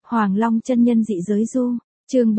Hoàng Long chân nhân dị giới du, chương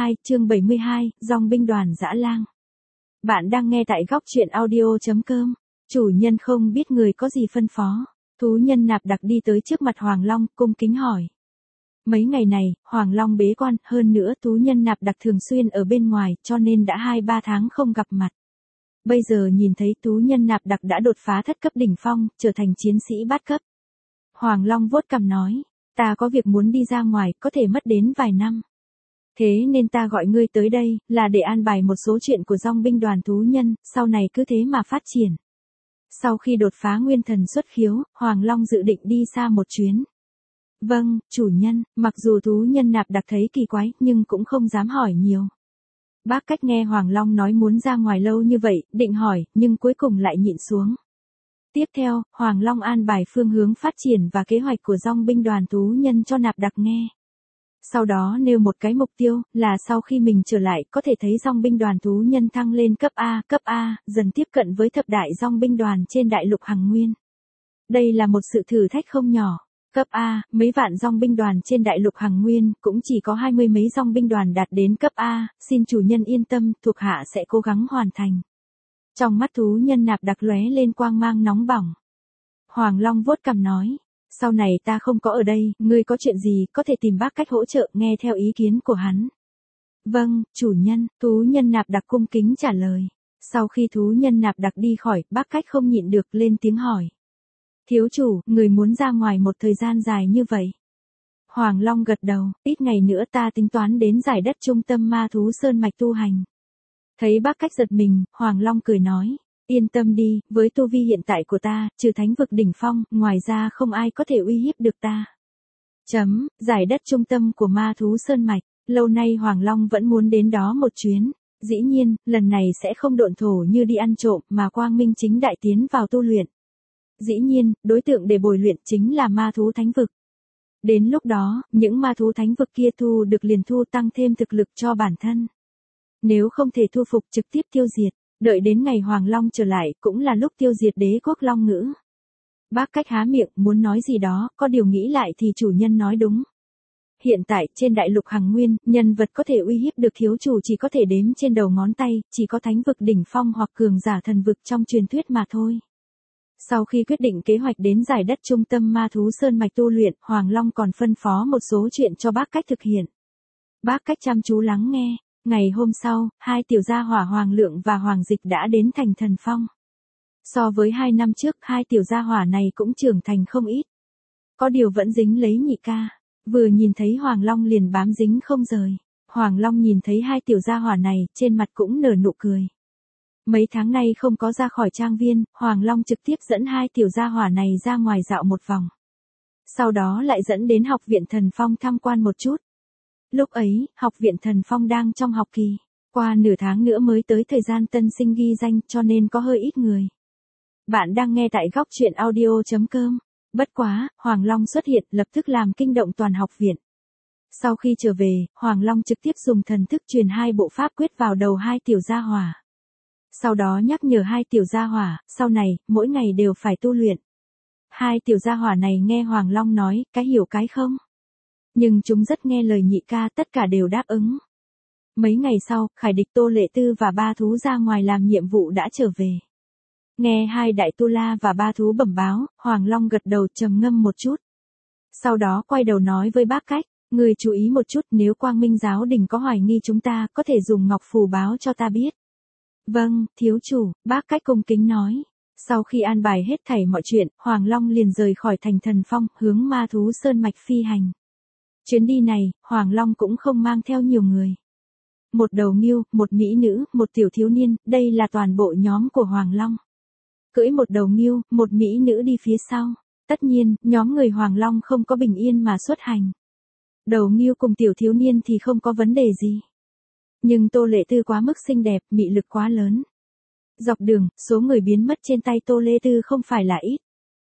72, dòng binh đoàn dã lang. Bạn đang nghe tại góc truyện audio.com. Chủ nhân không biết người có gì phân phó. Thú nhân Nạp Đặc đi tới trước mặt Hoàng Long, cung kính hỏi. Mấy ngày này, Hoàng Long bế quan, hơn nữa thú nhân Nạp Đặc thường xuyên ở bên ngoài, cho nên đã 2-3 tháng không gặp mặt. Bây giờ nhìn thấy thú nhân Nạp Đặc đã đột phá thất cấp đỉnh phong, trở thành chiến sĩ bát cấp. Hoàng Long vuốt cằm nói, ta có việc muốn đi ra ngoài, có thể mất đến vài năm. Thế nên ta gọi ngươi tới đây, là để an bài một số chuyện của dòng binh đoàn thú nhân, sau này cứ thế mà phát triển. Sau khi đột phá nguyên thần xuất khiếu, Hoàng Long dự định đi xa một chuyến. Vâng, chủ nhân, mặc dù thú nhân Nạp Đặc thấy kỳ quái, nhưng cũng không dám hỏi nhiều. Bác Cách nghe Hoàng Long nói muốn ra ngoài lâu như vậy, định hỏi, nhưng cuối cùng lại nhịn xuống. Tiếp theo, Hoàng Long an bài phương hướng phát triển và kế hoạch của dòng binh đoàn thú nhân cho Nạp Đặc nghe. Sau đó nêu một cái mục tiêu, là sau khi mình trở lại, có thể thấy dòng binh đoàn thú nhân thăng lên cấp A, dần tiếp cận với thập đại dòng binh đoàn trên đại lục Hằng Nguyên. Đây là một sự thử thách không nhỏ. Cấp A, mấy vạn dòng binh đoàn trên đại lục Hằng Nguyên, cũng chỉ có 20 mấy dòng binh đoàn đạt đến cấp A, xin chủ nhân yên tâm, thuộc hạ sẽ cố gắng hoàn thành. Trong mắt thú nhân Nạp Đặc lóe lên quang mang nóng bỏng. Hoàng Long vuốt cằm nói, sau này ta không có ở đây, ngươi có chuyện gì, có thể tìm bác Cách hỗ trợ, nghe theo ý kiến của hắn. Vâng, chủ nhân, thú nhân Nạp Đặc cung kính trả lời. Sau khi thú nhân Nạp Đặc đi khỏi, bác Cách không nhịn được lên tiếng hỏi. Thiếu chủ, người muốn ra ngoài một thời gian dài như vậy. Hoàng Long gật đầu, ít ngày nữa ta tính toán đến giải đất trung tâm ma thú sơn mạch tu hành. Thấy bác Cách giật mình, Hoàng Long cười nói, yên tâm đi, với tu vi hiện tại của ta, trừ thánh vực đỉnh phong, ngoài ra không ai có thể uy hiếp được ta. Giải đất trung tâm của ma thú sơn mạch, lâu nay Hoàng Long vẫn muốn đến đó một chuyến. Dĩ nhiên, lần này sẽ không độn thổ như đi ăn trộm mà quang minh chính đại tiến vào tu luyện. Dĩ nhiên, đối tượng để bồi luyện chính là ma thú thánh vực. Đến lúc đó, những ma thú thánh vực kia thu được liền thu tăng thêm thực lực cho bản thân. Nếu không thể thu phục trực tiếp tiêu diệt, đợi đến ngày Hoàng Long trở lại cũng là lúc tiêu diệt đế quốc Long Ngữ. Bác Cách há miệng muốn nói gì đó, có điều nghĩ lại thì chủ nhân nói đúng. Hiện tại trên đại lục Hằng Nguyên, nhân vật có thể uy hiếp được thiếu chủ chỉ có thể đếm trên đầu ngón tay, chỉ có thánh vực đỉnh phong hoặc cường giả thần vực trong truyền thuyết mà thôi. Sau khi quyết định kế hoạch đến giải đất trung tâm ma thú sơn mạch tu luyện, Hoàng Long còn phân phó một số chuyện cho bác Cách thực hiện. Bác Cách chăm chú lắng nghe. Ngày hôm sau, hai tiểu gia hỏa Hoàng Lượng và Hoàng Dịch đã đến thành Thần Phong. So với 2 năm trước, hai tiểu gia hỏa này cũng trưởng thành không ít. Có điều vẫn dính lấy nhị ca. Vừa nhìn thấy Hoàng Long liền bám dính không rời. Hoàng Long nhìn thấy hai tiểu gia hỏa này, trên mặt cũng nở nụ cười. Mấy tháng nay không có ra khỏi trang viên, Hoàng Long trực tiếp dẫn hai tiểu gia hỏa này ra ngoài dạo một vòng. Sau đó lại dẫn đến học viện Thần Phong tham quan một chút. Lúc ấy, học viện Thần Phong đang trong học kỳ. Qua nửa tháng nữa mới tới thời gian tân sinh ghi danh, cho nên có hơi ít người. Bạn đang nghe tại góc truyện audio.com. Bất quá, Hoàng Long xuất hiện lập tức làm kinh động toàn học viện. Sau khi trở về, Hoàng Long trực tiếp dùng thần thức truyền 2 bộ pháp quyết vào đầu hai tiểu gia hỏa. Sau đó nhắc nhở hai tiểu gia hỏa, sau này, mỗi ngày đều phải tu luyện. Hai tiểu gia hỏa này nghe Hoàng Long nói, cái hiểu cái không. Nhưng chúng rất nghe lời nhị ca, tất cả đều đáp ứng. Mấy ngày sau, Khải Địch, Tô Lệ Tư và ba thú ra ngoài làm nhiệm vụ đã trở về. Nghe hai đại tu la và ba thú bẩm báo, Hoàng Long gật đầu trầm ngâm một chút. Sau đó quay đầu nói với bác Cách, người chú ý một chút, nếu Quang Minh giáo đình có hoài nghi chúng ta, có thể dùng ngọc phù báo cho ta biết. Vâng, thiếu chủ, bác Cách cung kính nói. Sau khi an bài hết thảy mọi chuyện, Hoàng Long liền rời khỏi thành Thần Phong, hướng ma thú sơn mạch phi hành. Chuyến đi này, Hoàng Long cũng không mang theo nhiều người. Một đầu ngưu, một mỹ nữ, một tiểu thiếu niên, đây là toàn bộ nhóm của Hoàng Long. Cưỡi một đầu ngưu, một mỹ nữ đi phía sau. Tất nhiên, nhóm người Hoàng Long không có bình yên mà xuất hành. Đầu ngưu cùng tiểu thiếu niên thì không có vấn đề gì. Nhưng Tô Lệ Tư quá mức xinh đẹp, mị lực quá lớn. Dọc đường, số người biến mất trên tay Tô Lệ Tư không phải là ít.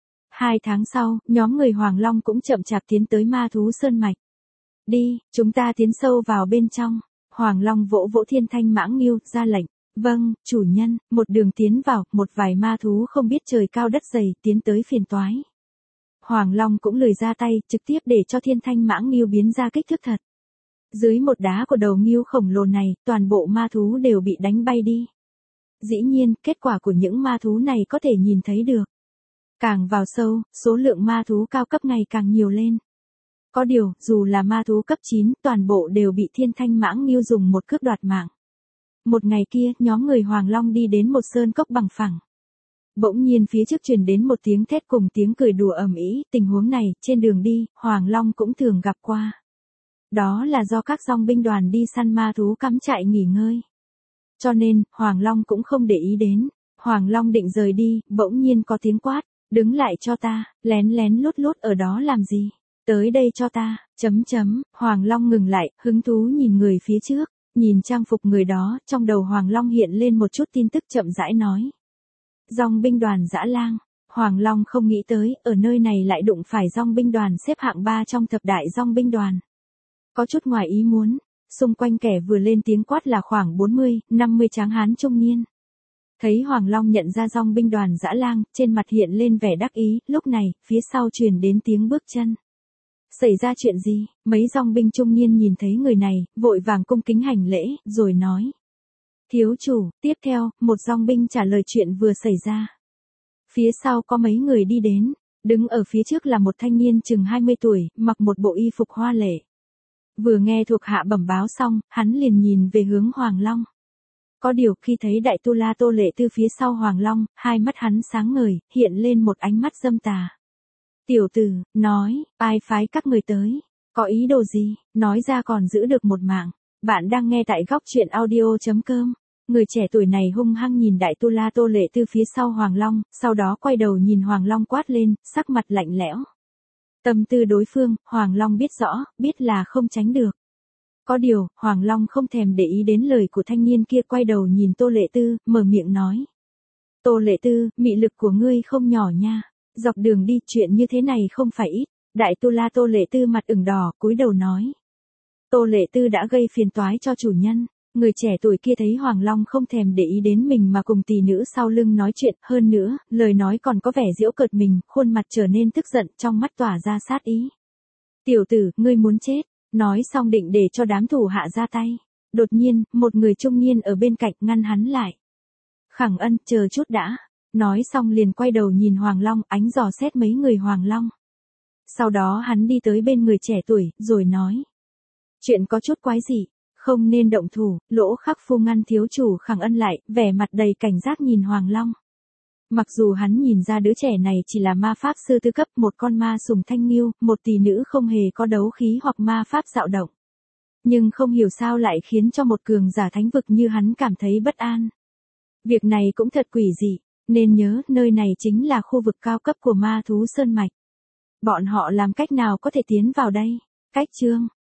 2 tháng sau, nhóm người Hoàng Long cũng chậm chạp tiến tới ma thú sơn mạch. Đi, chúng ta tiến sâu vào bên trong. Hoàng Long vỗ vỗ thiên thanh mãng ngưu, ra lệnh. Vâng, chủ nhân, một đường tiến vào, một vài ma thú không biết trời cao đất dày, tiến tới phiền toái. Hoàng Long cũng lười ra tay, trực tiếp để cho thiên thanh mãng ngưu biến ra kích thước thật. Dưới một đá của đầu ngưu khổng lồ này, toàn bộ ma thú đều bị đánh bay đi. Dĩ nhiên, kết quả của những ma thú này có thể nhìn thấy được. Càng vào sâu, số lượng ma thú cao cấp ngày càng nhiều lên. Có điều, dù là ma thú cấp 9, toàn bộ đều bị thiên thanh mãng ngưu dùng một cước đoạt mạng. Một ngày kia, nhóm người Hoàng Long đi đến một sơn cốc bằng phẳng. Bỗng nhiên phía trước truyền đến một tiếng thét cùng tiếng cười đùa ầm ĩ, tình huống này, trên đường đi, Hoàng Long cũng thường gặp qua. Đó là do các dòng binh đoàn đi săn ma thú cắm trại nghỉ ngơi. Cho nên, Hoàng Long cũng không để ý đến. Hoàng Long định rời đi, bỗng nhiên có tiếng quát, đứng lại cho ta, lén lén lút lút ở đó làm gì, tới đây cho ta, Hoàng Long ngừng lại, hứng thú nhìn người phía trước, nhìn trang phục người đó, trong đầu Hoàng Long hiện lên một chút tin tức chậm rãi nói. Dòng binh đoàn Dã Lang. Hoàng Long không nghĩ tới, ở nơi này lại đụng phải dòng binh đoàn xếp hạng 3 trong thập đại dòng binh đoàn. Có chút ngoài ý muốn, xung quanh kẻ vừa lên tiếng quát là khoảng 40, 50 tráng hán trung niên. Thấy Hoàng Long nhận ra dòng binh đoàn Dã Lang, trên mặt hiện lên vẻ đắc ý, lúc này, phía sau truyền đến tiếng bước chân. Xảy ra chuyện gì? Mấy dòng binh trung niên nhìn thấy người này, vội vàng cung kính hành lễ, rồi nói. Thiếu chủ, tiếp theo, một dòng binh trả lời chuyện vừa xảy ra. Phía sau có mấy người đi đến, đứng ở phía trước là một thanh niên chừng 20 tuổi, mặc một bộ y phục hoa lệ. Vừa nghe thuộc hạ bẩm báo xong, hắn liền nhìn về hướng Hoàng Long. Có điều khi thấy Đại Tu La Tô Lệ Tư phía sau Hoàng Long, hai mắt hắn sáng ngời, hiện lên một ánh mắt dâm tà. Tiểu tử, nói, ai phái các người tới, có ý đồ gì, nói ra còn giữ được một mạng. Bạn đang nghe tại góc truyện audio.com. Người trẻ tuổi này hung hăng nhìn Đại Tu La Tô Lệ Tư phía sau Hoàng Long, sau đó quay đầu nhìn Hoàng Long quát lên, sắc mặt lạnh lẽo. Tâm tư đối phương, Hoàng Long biết rõ, biết là không tránh được. Có điều, Hoàng Long không thèm để ý đến lời của thanh niên kia, quay đầu nhìn Tô Lệ Tư, mở miệng nói. Tô Lệ Tư, mị lực của ngươi không nhỏ nha. Dọc đường đi, chuyện như thế này không phải ít. Đại Tu La Tô Lệ Tư mặt ửng đỏ, cúi đầu nói. Tô Lệ Tư đã gây phiền toái cho chủ nhân. Người trẻ tuổi kia thấy Hoàng Long không thèm để ý đến mình mà cùng tỷ nữ sau lưng nói chuyện, hơn nữa, lời nói còn có vẻ giễu cợt mình, khuôn mặt trở nên tức giận, trong mắt tỏa ra sát ý. Tiểu tử, ngươi muốn chết, nói xong định để cho đám thủ hạ ra tay. Đột nhiên, một người trung niên ở bên cạnh ngăn hắn lại. Khẳng Ân, chờ chút đã. Nói xong liền quay đầu nhìn Hoàng Long, ánh dò xét mấy người Hoàng Long. Sau đó hắn đi tới bên người trẻ tuổi, rồi nói. Chuyện có chút quái dị. Không nên động thủ, Lỗ Khắc Phu ngăn thiếu chủ Khẳng Ân lại, vẻ mặt đầy cảnh giác nhìn Hoàng Long. Mặc dù hắn nhìn ra đứa trẻ này chỉ là ma pháp sư tư cấp, một con ma sùng thanh nghiêu, một tỷ nữ không hề có đấu khí hoặc ma pháp dạo động. Nhưng không hiểu sao lại khiến cho một cường giả thánh vực như hắn cảm thấy bất an. Việc này cũng thật quỷ dị, nên nhớ nơi này chính là khu vực cao cấp của ma thú Sơn Mạch. Bọn họ làm cách nào có thể tiến vào đây? Cách chương